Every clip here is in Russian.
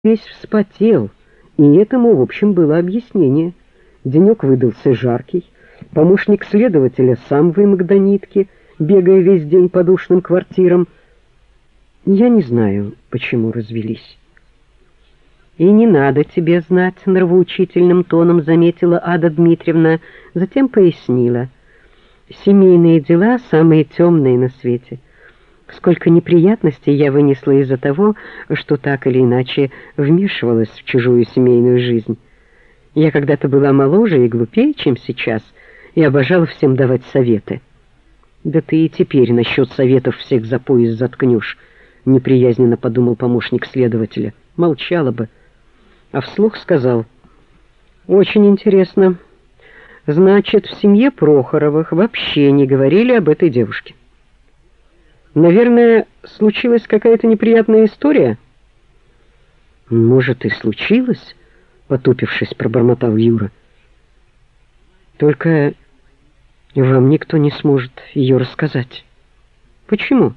весь вспотел, и этому, в общем, было объяснение. Денек выдался жаркий, помощник следователя сам вымок до нитки, бегая весь день по душным квартирам. Я не знаю, почему развелись. «И не надо тебе знать», — нравоучительным тоном заметила Ада Дмитриевна, затем пояснила. «Семейные дела самые темные на свете. Сколько неприятностей я вынесла из-за того, что так или иначе вмешивалась в чужую семейную жизнь. Я когда-то была моложе и глупее, чем сейчас, и обожала всем давать советы». «Да ты и теперь насчет советов всех за пояс заткнешь», — неприязненно подумал помощник следователя. Молчала бы. А вслух сказал: «Очень интересно. Значит, в семье Прохоровых вообще не говорили об этой девушке. Наверное, случилась какая-то неприятная история?» «Может, и случилось», — потупившись, пробормотал Юра. «Только вам никто не сможет ее рассказать». «Почему?»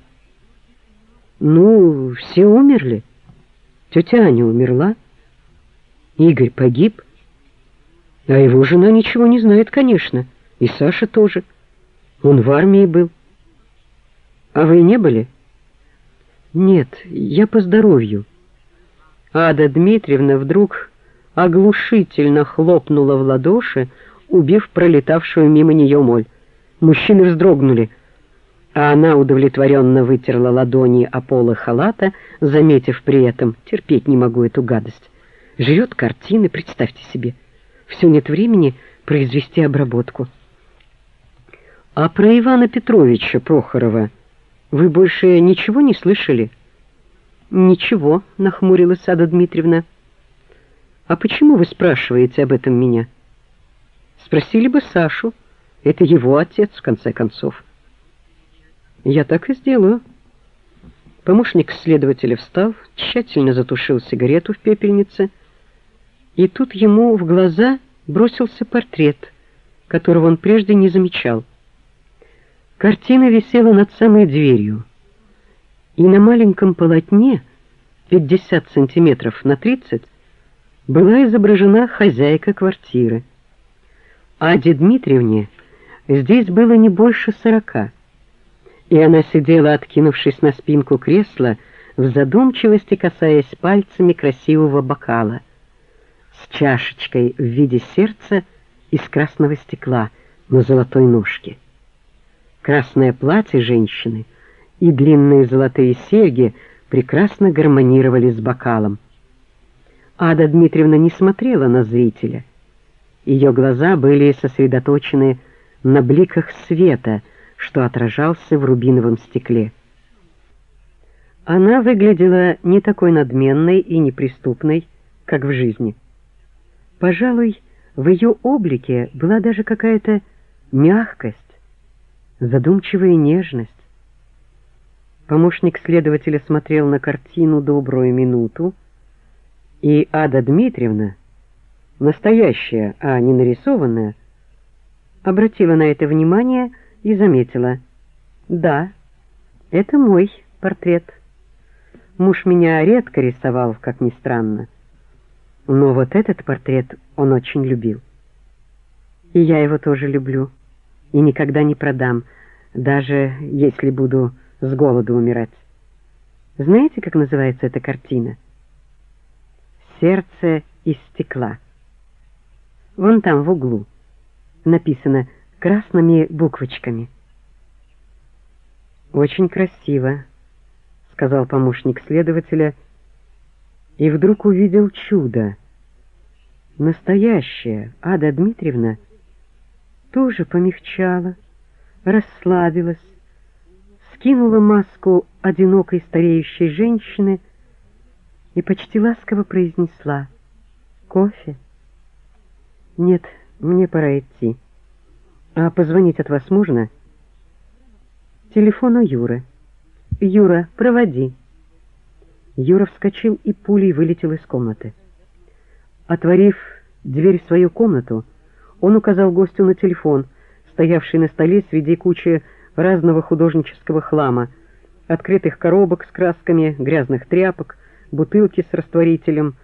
«Ну, все умерли. Тетя Аня умерла. Игорь погиб. А его жена ничего не знает, конечно. И Саша тоже. Он в армии был. А вы не были?» «Нет, я по здоровью». Ада Дмитриевна вдруг оглушительно хлопнула в ладоши, убив пролетавшую мимо нее моль. Мужчины вздрогнули, а она удовлетворенно вытерла ладони о полы халата, заметив при этом: «Терпеть не могу эту гадость. Жрет картины, представьте себе. Все нет времени произвести обработку». «А про Ивана Петровича Прохорова вы больше ничего не слышали?» «Ничего», — нахмурилась Ада Дмитриевна. «А почему вы спрашиваете об этом меня? Спросили бы Сашу. Это его отец, в конце концов». «Я так и сделаю». Помощник следователя встал, тщательно затушил сигарету в пепельнице, и тут ему в глаза бросился портрет, которого он прежде не замечал. Картина висела над самой дверью, и на маленьком полотне 50 сантиметров на 30 была изображена хозяйка квартиры. Аде Дмитриевне здесь было не больше 40, и она сидела, откинувшись на спинку кресла, в задумчивости касаясь пальцами красивого бокала с чашечкой в виде сердца из красного стекла на золотой ножке. Красное платье женщины и длинные золотые серьги прекрасно гармонировали с бокалом. Ада Дмитриевна не смотрела на зрителя. Ее глаза были сосредоточены на бликах света, что отражался в рубиновом стекле. Она выглядела не такой надменной и неприступной, как в жизни. Пожалуй, в ее облике была даже какая-то мягкость, задумчивая нежность. Помощник следователя смотрел на картину добрую минуту, и Ада Дмитриевна, настоящая, а не нарисованная, обратила на это внимание и заметила: «Да, это мой портрет. Муж меня редко рисовал, как ни странно, но вот этот портрет он очень любил. И я его тоже люблю, и никогда не продам, даже если буду с голоду умирать. Знаете, как называется эта картина? «Сердце из стекла». Вон там, в углу, написано красными буквочками». «Очень красиво», — сказал помощник следователя, и вдруг увидел чудо. Настоящая Ада Дмитриевна тоже помягчала, расслабилась, скинула маску одинокой стареющей женщины и почти ласково произнесла: «Кофе?» «Нет, мне пора идти. А позвонить от вас можно?» «Телефон у Юры. Юра, проводи». Юра вскочил и пулей вылетел из комнаты. Отворив дверь в свою комнату, он указал гостю на телефон, стоявший на столе среди кучи разного художнического хлама, открытых коробок с красками, грязных тряпок, бутылки с растворителем